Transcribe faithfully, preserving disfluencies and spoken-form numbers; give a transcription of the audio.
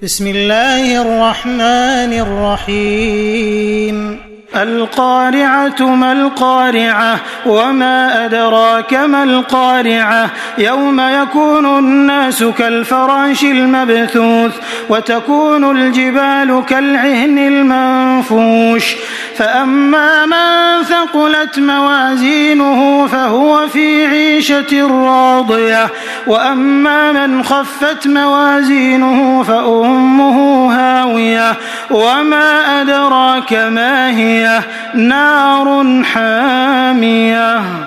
بسم الله الرحمن الرحيم القارعة ما القارعة وما أدراك ما القارعة يوم يكون الناس كالفراش المبثوث وتكون الجبال كالعهن المنفوش فأما من ثقلت موازينه فهو في عيشة راضية وأما من خفت موازينه فأمه هاوية وما أدراك ما هي نار حامية.